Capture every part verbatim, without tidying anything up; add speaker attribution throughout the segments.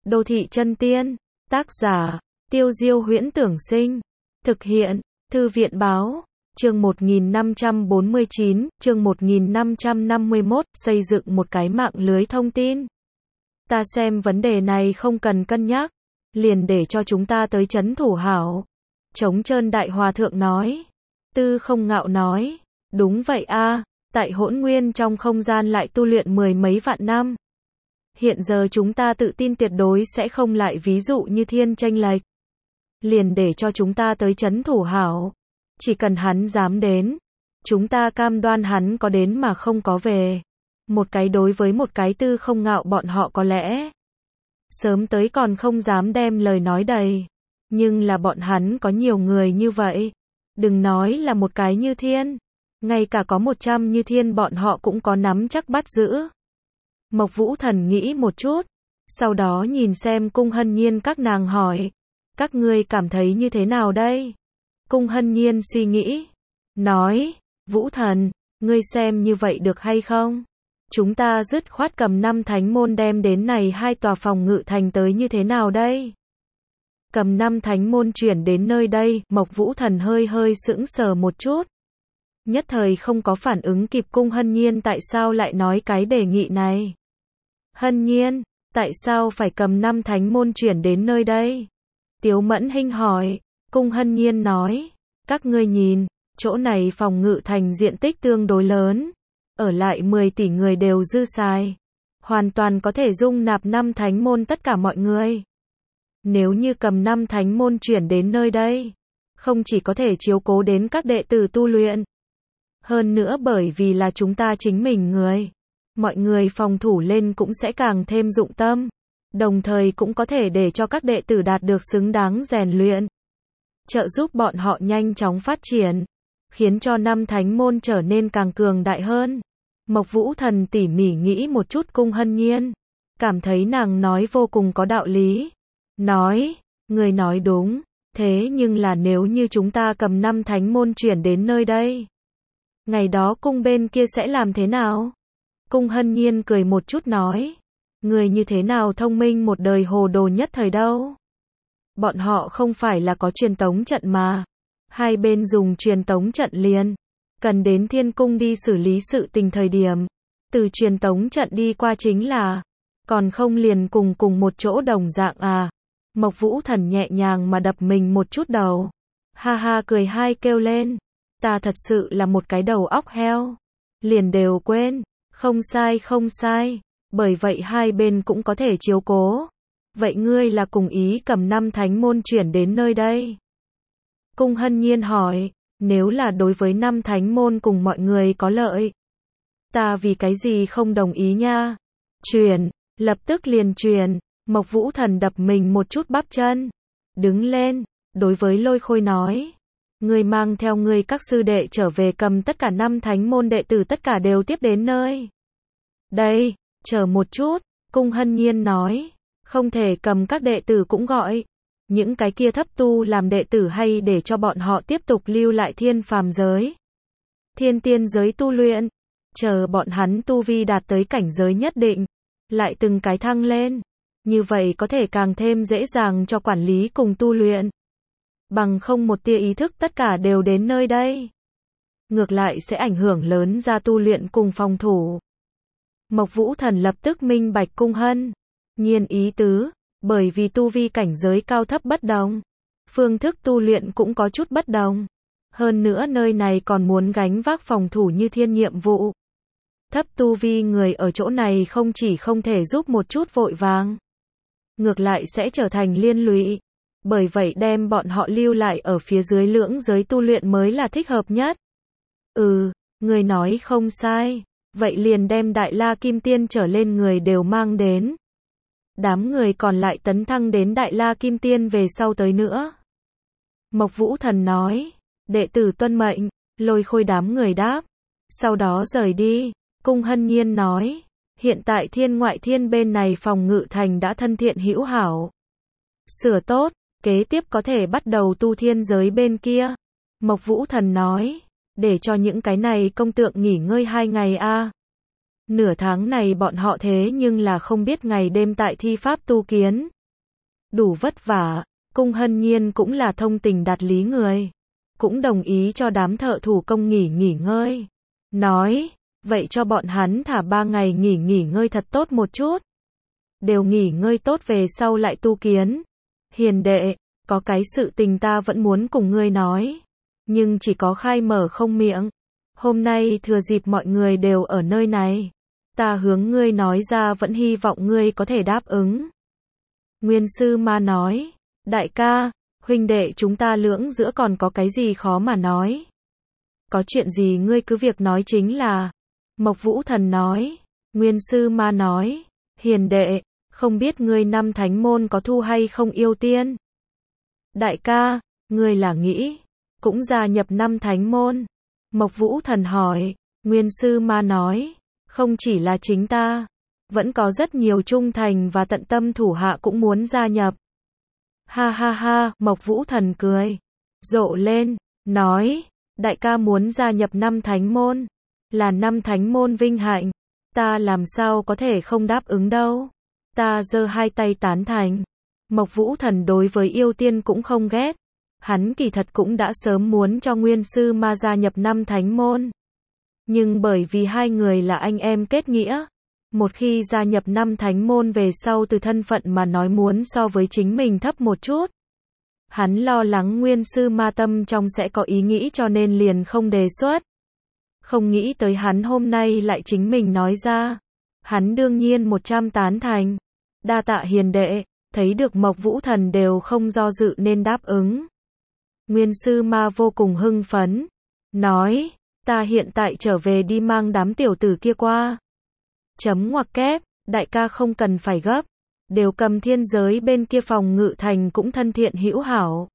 Speaker 1: Đô thị chân tiên. Tác giả, Tiêu Diêu Huyễn Tưởng Sinh. Thực hiện, Thư viện Báo. Chương một nghìn năm trăm bốn mươi chín, chương một nghìn năm trăm năm mươi mốt, xây dựng một cái mạng lưới thông tin. Ta xem vấn đề này không cần cân nhắc, liền để cho chúng ta tới trấn thủ hảo. Trống Trơn Đại Hòa Thượng nói. Tư Không Ngạo nói, đúng vậy a, tại Hỗn Nguyên trong không gian lại tu luyện mười mấy vạn năm. Hiện giờ chúng ta tự tin tuyệt đối sẽ không lại ví dụ như thiên chênh lệch. Liền để cho chúng ta tới trấn thủ hảo. Chỉ cần hắn dám đến, chúng ta cam đoan hắn có đến mà không có về. Một cái đối với một cái Tư Không Ngạo bọn họ có lẽ sớm tới còn không dám đem lời nói đầy. Nhưng là bọn hắn có nhiều người như vậy. Đừng nói là một cái như thiên. Ngay cả có một trăm như thiên bọn họ cũng có nắm chắc bắt giữ. Mộc Vũ Thần nghĩ một chút. Sau đó nhìn xem Cung Hân Nhiên các nàng hỏi. Các ngươi cảm thấy như thế nào đây? Cung Hân Nhiên suy nghĩ. Nói, Vũ Thần, ngươi xem như vậy được hay không? Chúng ta dứt khoát cầm năm thánh môn đem đến này hai tòa phòng ngự thành tới như thế nào đây? Cầm năm thánh môn chuyển đến nơi đây, Mộc Vũ Thần hơi hơi sững sờ một chút. Nhất thời không có phản ứng kịp Cung Hân Nhiên tại sao lại nói cái đề nghị này. Hân Nhiên, tại sao phải cầm năm thánh môn chuyển đến nơi đây? Tiếu Mẫn Hinh hỏi. Cung Hân Nhiên nói, các ngươi nhìn, chỗ này phòng ngự thành diện tích tương đối lớn. Ở lại mười tỷ người đều dư xài. Hoàn toàn có thể dung nạp năm thánh môn tất cả mọi người. Nếu như cầm năm thánh môn chuyển đến nơi đây, không chỉ có thể chiếu cố đến các đệ tử tu luyện. Hơn nữa bởi vì là chúng ta chính mình người. Mọi người phòng thủ lên cũng sẽ càng thêm dụng tâm. Đồng thời cũng có thể để cho các đệ tử đạt được xứng đáng rèn luyện. Trợ giúp bọn họ nhanh chóng phát triển. Khiến cho năm thánh môn trở nên càng cường đại hơn. Mộc Vũ Thần tỉ mỉ nghĩ một chút Cung Hân Nhiên. Cảm thấy nàng nói vô cùng có đạo lý. Nói, người nói đúng. Thế nhưng là nếu như chúng ta cầm năm thánh môn chuyển đến nơi đây. Ngày đó cung bên kia sẽ làm thế nào? Cung Hân Nhiên cười một chút nói. Người như thế nào thông minh một đời hồ đồ nhất thời đâu? Bọn họ không phải là có truyền tống trận mà. Hai bên dùng truyền tống trận liền. Cần đến thiên cung đi xử lý sự tình thời điểm. Từ truyền tống trận đi qua chính là. Còn không liền cùng cùng một chỗ đồng dạng à. Mộc Vũ Thần nhẹ nhàng mà đập mình một chút đầu. Ha ha cười hai kêu lên. Ta thật sự là một cái đầu óc heo. Liền đều quên. Không sai không sai. Bởi vậy hai bên cũng có thể chiếu cố. Vậy ngươi là cùng ý cầm năm thánh môn chuyển đến nơi đây? Cung Hân Nhiên hỏi. Nếu là đối với năm thánh môn cùng mọi người có lợi. Ta vì cái gì không đồng ý nha? Chuyển. Lập tức liền chuyển. Mộc Vũ Thần đập mình một chút bắp chân. Đứng lên. Đối với Lôi Khôi nói. Ngươi mang theo ngươi các sư đệ trở về cầm tất cả năm thánh môn đệ tử tất cả đều tiếp đến nơi. Đây, chờ một chút. Cung Hân Nhiên nói. Không thể cầm các đệ tử cũng gọi. Những cái kia thấp tu làm đệ tử hay để cho bọn họ tiếp tục lưu lại thiên phàm giới. Thiên tiên giới tu luyện. Chờ bọn hắn tu vi đạt tới cảnh giới nhất định. Lại từng cái thăng lên. Như vậy có thể càng thêm dễ dàng cho quản lý cùng tu luyện. Bằng không một tia ý thức tất cả đều đến nơi đây. Ngược lại sẽ ảnh hưởng lớn ra tu luyện cùng phòng thủ. Mộc Vũ Thần lập tức minh bạch Cung Hân Nhiên ý tứ. Bởi vì tu vi cảnh giới cao thấp bất đồng. Phương thức tu luyện cũng có chút bất đồng. Hơn nữa nơi này còn muốn gánh vác phòng thủ như thiên nhiệm vụ. Thấp tu vi người ở chỗ này không chỉ không thể giúp một chút vội vàng. Ngược lại sẽ trở thành liên lụy. Bởi vậy đem bọn họ lưu lại ở phía dưới lưỡng giới tu luyện mới là thích hợp nhất. Ừ, người nói không sai. Vậy liền đem Đại La Kim Tiên trở lên người đều mang đến. Đám người còn lại tấn thăng đến Đại La Kim Tiên về sau tới nữa. Mộc Vũ Thần nói. Đệ tử tuân mệnh. Lôi Khôi đám người đáp. Sau đó rời đi. Cung Hân Nhiên nói. Hiện tại thiên ngoại thiên bên này phòng ngự thành đã thân thiện hữu hảo. Sửa tốt. Kế tiếp có thể bắt đầu tu thiên giới bên kia. Mộc Vũ Thần nói. Để cho những cái này công tượng nghỉ ngơi hai ngày a. Nửa tháng này bọn họ thế nhưng là không biết ngày đêm tại thi pháp tu kiến. đủ vất vả, Cung Hân Nhiên cũng là thông tình đạt lý người, cũng đồng ý cho đám thợ thủ công nghỉ nghỉ ngơi. Nói, vậy cho bọn hắn thả ba ngày nghỉ nghỉ ngơi thật tốt một chút. Đều nghỉ ngơi tốt về sau lại tu kiến. Hiền đệ, có cái sự tình ta vẫn muốn cùng ngươi nói, nhưng chỉ có khai mở không miệng. Hôm nay thừa dịp mọi người đều ở nơi này, ta hướng ngươi nói ra vẫn hy vọng ngươi có thể đáp ứng. Nguyên Sư Ma nói, đại ca, huynh đệ chúng ta lưỡng giữa còn có cái gì khó mà nói. Có chuyện gì ngươi cứ việc nói chính là. Mộc Vũ Thần nói, Nguyên Sư Ma nói, hiền đệ, không biết ngươi năm thánh môn có thu hay không yêu tiên. Đại ca, ngươi là nghĩ, cũng gia nhập năm thánh môn. Mộc Vũ Thần hỏi, Nguyên Sư Ma nói, không chỉ là chính ta, vẫn có rất nhiều trung thành và tận tâm thủ hạ cũng muốn gia nhập. Ha ha ha, Mộc Vũ Thần cười, rộ lên, nói, đại ca muốn gia nhập năm thánh môn, là năm thánh môn vinh hạnh, ta làm sao có thể không đáp ứng đâu. Ta giơ hai tay tán thành. Mộc Vũ Thần đối với yêu tiên cũng không ghét. Hắn kỳ thật cũng đã sớm muốn cho Nguyên Sư Ma gia nhập năm thánh môn. Nhưng bởi vì hai người là anh em kết nghĩa, một khi gia nhập năm thánh môn về sau từ thân phận mà nói muốn so với chính mình thấp một chút. Hắn lo lắng Nguyên Sư Ma tâm trong sẽ có ý nghĩ cho nên liền không đề xuất. Không nghĩ tới hắn hôm nay lại chính mình nói ra. Hắn đương nhiên một trăm tán thành. Đa tạ hiền đệ, thấy được Mộc Vũ Thần đều không do dự nên đáp ứng. Nguyên Sư Ma vô cùng hưng phấn, nói, ta hiện tại trở về đi mang đám tiểu tử kia qua. Chấm ngoặc kép, đại ca không cần phải gấp, đều cầm thiên giới bên kia phòng ngự thành cũng thân thiện hữu hảo.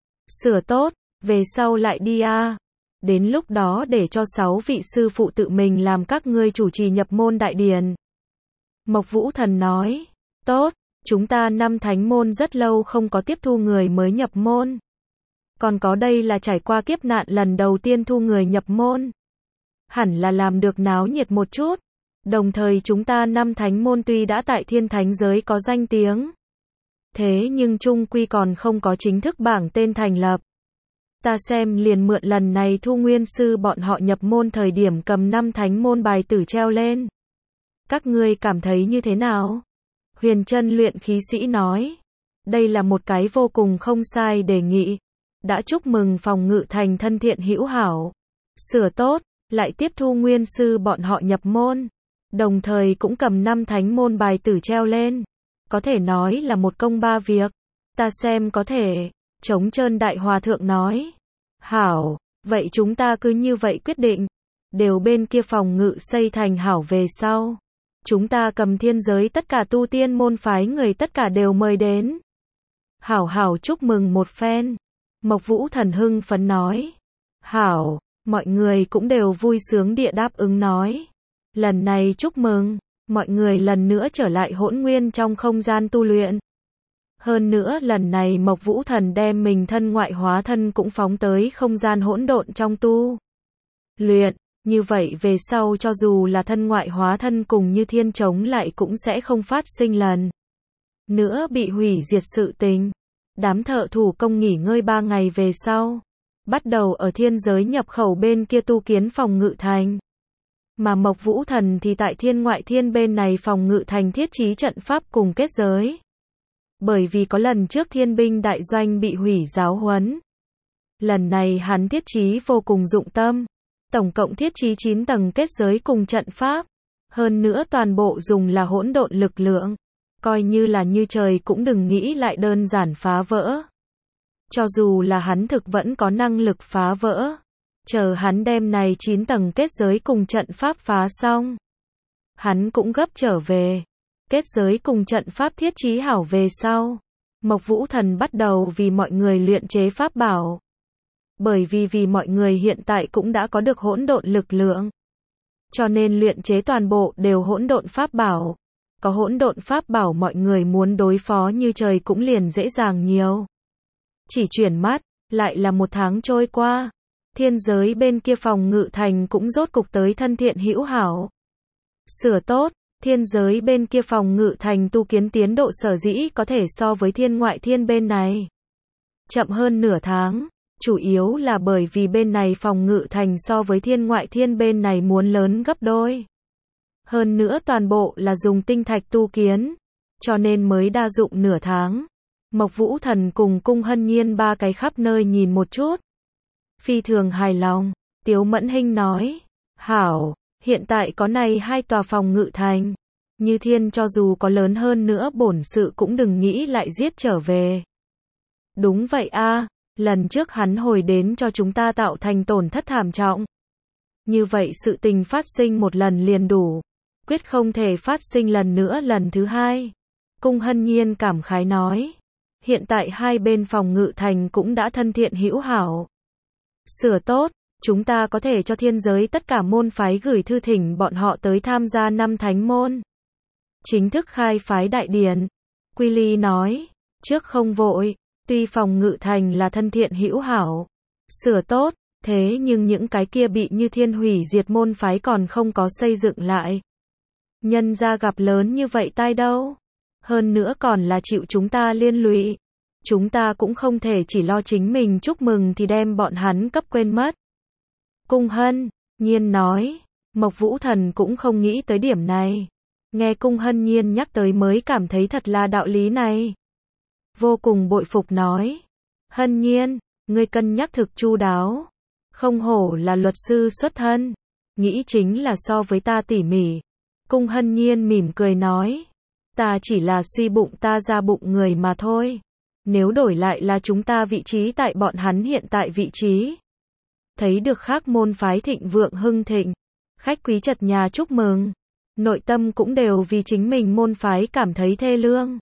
Speaker 1: Sửa tốt, về sau lại đi a. Đến lúc đó để cho sáu vị sư phụ tự mình làm các ngươi chủ trì nhập môn đại điển. Mộc Vũ Thần nói, tốt, chúng ta năm thánh môn rất lâu không có tiếp thu người mới nhập môn. Còn có đây là trải qua kiếp nạn lần đầu tiên thu người nhập môn. Hẳn là làm được náo nhiệt một chút. Đồng thời chúng ta năm thánh môn tuy đã tại thiên thánh giới có danh tiếng. Thế nhưng chung quy còn không có chính thức bảng tên thành lập. Ta xem liền mượn lần này thu nguyên sư bọn họ nhập môn thời điểm cầm năm thánh môn bài tử treo lên. Các ngươi cảm thấy như thế nào? Huyền Chân luyện khí sĩ nói. Đây là một cái vô cùng không sai đề nghị. Đã chúc mừng phòng ngự thành thân thiện hữu hảo. Sửa tốt, lại tiếp thu nguyên sư bọn họ nhập môn. Đồng thời cũng cầm năm thánh môn bài tử treo lên. Có thể nói là một công ba việc. Ta xem có thể. Trống Trơn Đại Hòa Thượng nói. Hảo, vậy chúng ta cứ như vậy quyết định. Đều bên kia phòng ngự xây thành hảo về sau. Chúng ta cầm thiên giới tất cả tu tiên môn phái người tất cả đều mời đến. Hảo hảo chúc mừng một phen. Mộc Vũ Thần hưng phấn nói. Hảo, mọi người cũng đều vui sướng địa đáp ứng nói. Lần này chúc mừng, mọi người lần nữa trở lại hỗn nguyên trong không gian tu luyện. Hơn nữa lần này Mộc Vũ Thần đem mình thân ngoại hóa thân cũng phóng tới không gian hỗn độn trong tu luyện. Như vậy về sau cho dù là thân ngoại hóa thân cùng như thiên chống lại cũng sẽ không phát sinh lần nữa bị hủy diệt sự tình. Đám thợ thủ công nghỉ ngơi ba ngày về sau, bắt đầu ở thiên giới nhập khẩu bên kia tu kiến phòng ngự thành. Mà Mộc Vũ Thần thì tại thiên ngoại thiên bên này phòng ngự thành thiết trí trận pháp cùng kết giới. Bởi vì có lần trước thiên binh đại doanh bị hủy giáo huấn. Lần này hắn thiết trí vô cùng dụng tâm. Tổng cộng thiết trí chín tầng kết giới cùng trận pháp. Hơn nữa toàn bộ dùng là hỗn độn lực lượng. Coi như là như trời cũng đừng nghĩ lại đơn giản phá vỡ. Cho dù là hắn thực vẫn có năng lực phá vỡ. Chờ hắn đem này chín tầng kết giới cùng trận pháp phá xong. Hắn cũng gấp trở về. Kết giới cùng trận pháp thiết trí hảo về sau. Mộc Vũ Thần bắt đầu vì mọi người luyện chế pháp bảo. Bởi vì vì mọi người hiện tại cũng đã có được hỗn độn lực lượng. Cho nên luyện chế toàn bộ đều hỗn độn pháp bảo. Có hỗn độn pháp bảo mọi người muốn đối phó như trời cũng liền dễ dàng nhiều. Chỉ chuyển mắt, lại là một tháng trôi qua. Thiên giới bên kia phòng ngự thành cũng rốt cục tới thân thiện hữu hảo. Sửa tốt, Thiên giới bên kia phòng ngự thành tu kiến tiến độ sở dĩ có thể so với thiên ngoại thiên bên này chậm hơn nửa tháng, chủ yếu là bởi vì bên này phòng ngự thành so với thiên ngoại thiên bên này muốn lớn gấp đôi. Hơn nữa toàn bộ là dùng tinh thạch tu kiến, cho nên mới đa dụng nửa tháng. Mộc Vũ Thần cùng Cung Hân Nhiên ba cái khắp nơi nhìn một chút. Phi thường hài lòng, Tiếu Mẫn Hinh nói, hảo, hiện tại có này hai tòa phòng ngự thành. Như thiên cho dù có lớn hơn nữa bổn sự cũng đừng nghĩ lại giết trở về. Đúng vậy a, lần trước hắn hồi đến cho chúng ta tạo thành tổn thất thảm trọng. Như vậy sự tình phát sinh một lần liền đủ, quyết không thể phát sinh lần nữa lần thứ hai. Cung Hân Nhiên cảm khái nói, hiện tại hai bên phòng ngự thành cũng đã thân thiện hữu hảo. Sửa tốt, chúng ta có thể cho thiên giới tất cả môn phái gửi thư thỉnh bọn họ tới tham gia năm thánh môn. Chính thức khai phái đại điển. Quy Ly nói, trước không vội, tuy phòng ngự thành là thân thiện hữu hảo, sửa tốt, thế nhưng những cái kia bị như thiên hủy diệt môn phái còn không có xây dựng lại. Nhân ra gặp lớn như vậy tai đâu. Hơn nữa còn là chịu chúng ta liên lụy. Chúng ta cũng không thể chỉ lo chính mình chúc mừng thì đem bọn hắn cấp quên mất. Cung Hân Nhiên nói, Mộc Vũ Thần cũng không nghĩ tới điểm này. Nghe Cung Hân Nhiên nhắc tới mới cảm thấy thật là đạo lý này. Vô cùng bội phục nói, Hân Nhiên, ngươi cân nhắc thực chu đáo. Không hổ là luật sư xuất thân, nghĩ chính là so với ta tỉ mỉ. Cung Hân Nhiên mỉm cười nói, ta chỉ là suy bụng ta ra bụng người mà thôi. Nếu đổi lại là chúng ta vị trí tại bọn hắn hiện tại vị trí. Thấy được khác môn phái thịnh vượng hưng thịnh, khách quý chật nhà chúc mừng, nội tâm cũng đều vì chính mình môn phái cảm thấy thê lương.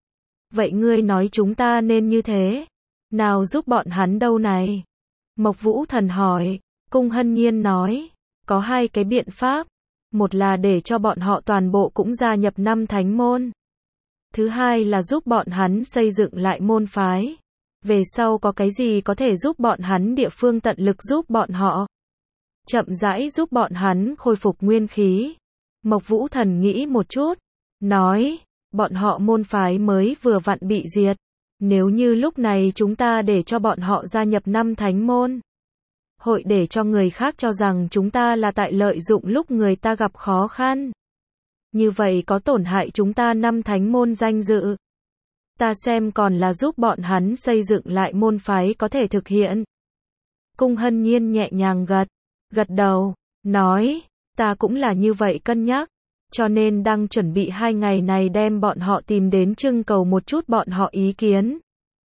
Speaker 1: Vậy ngươi nói chúng ta nên như thế nào giúp bọn hắn đâu này? Mộc Vũ Thần hỏi. Cung Hân Nhiên nói, có hai cái biện pháp. Một là để cho bọn họ toàn bộ cũng gia nhập năm thánh môn. Thứ hai là giúp bọn hắn xây dựng lại môn phái. Về sau có cái gì có thể giúp bọn hắn địa phương tận lực giúp bọn họ. Chậm rãi giúp bọn hắn khôi phục nguyên khí. Mộc Vũ Thần nghĩ một chút, nói, bọn họ môn phái mới vừa vặn bị diệt. Nếu như lúc này chúng ta để cho bọn họ gia nhập năm thánh môn, hội để cho người khác cho rằng chúng ta là tại lợi dụng lúc người ta gặp khó khăn. Như vậy có tổn hại chúng ta năm thánh môn danh dự. Ta xem còn là giúp bọn hắn xây dựng lại môn phái có thể thực hiện. Cung Hân Nhiên nhẹ nhàng gật, gật đầu, nói, ta cũng là như vậy cân nhắc, cho nên đang chuẩn bị hai ngày này đem bọn họ tìm đến trưng cầu một chút bọn họ ý kiến.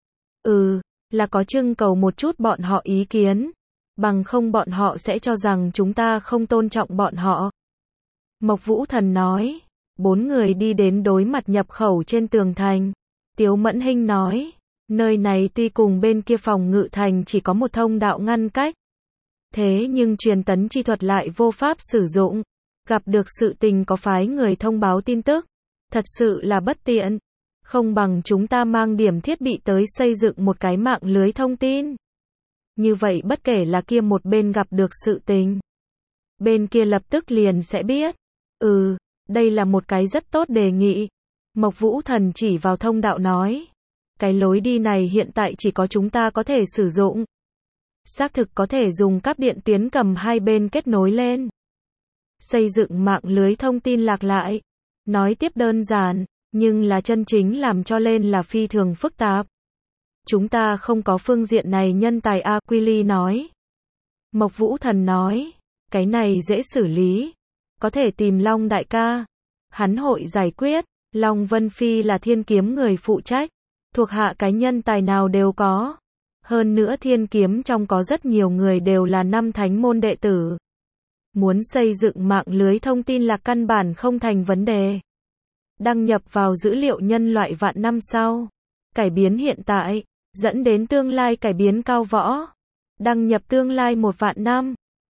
Speaker 1: Ừ, là có trưng cầu một chút bọn họ ý kiến, bằng không bọn họ sẽ cho rằng chúng ta không tôn trọng bọn họ. Mộc Vũ Thần nói, bốn người đi đến đối mặt nhập khẩu trên tường thành. Tiếu Mẫn Hinh nói, nơi này tuy cùng bên kia phòng ngự thành chỉ có một thông đạo ngăn cách. Thế nhưng truyền tấn chi thuật lại vô pháp sử dụng. Gặp được sự tình có phái người thông báo tin tức. Thật sự là bất tiện. Không bằng chúng ta mang điểm thiết bị tới xây dựng một cái mạng lưới thông tin. Như vậy bất kể là kia một bên gặp được sự tình, bên kia lập tức liền sẽ biết. Ừ, đây là một cái rất tốt đề nghị. Mộc Vũ Thần chỉ vào thông đạo nói, cái lối đi này hiện tại chỉ có chúng ta có thể sử dụng. Xác thực có thể dùng cáp điện tuyến cầm hai bên kết nối lên. Xây dựng mạng lưới thông tin lạc lại. Nói tiếp đơn giản, nhưng là chân chính làm cho lên là phi thường phức tạp. Chúng ta không có phương diện này nhân tài a. Quy Ly nói. Mộc Vũ Thần nói, cái này dễ xử lý. Có thể tìm Long đại ca. Hắn hội giải quyết. Long Vân Phi là thiên kiếm người phụ trách. Thuộc hạ cái nhân tài nào đều có. Hơn nữa thiên kiếm trong có rất nhiều người đều là năm thánh môn đệ tử. Muốn xây dựng mạng lưới thông tin là căn bản không thành vấn đề. Đăng nhập vào dữ liệu nhân loại vạn năm sau. Cải biến hiện tại, dẫn đến tương lai cải biến cao võ. Đăng nhập tương lai một vạn năm.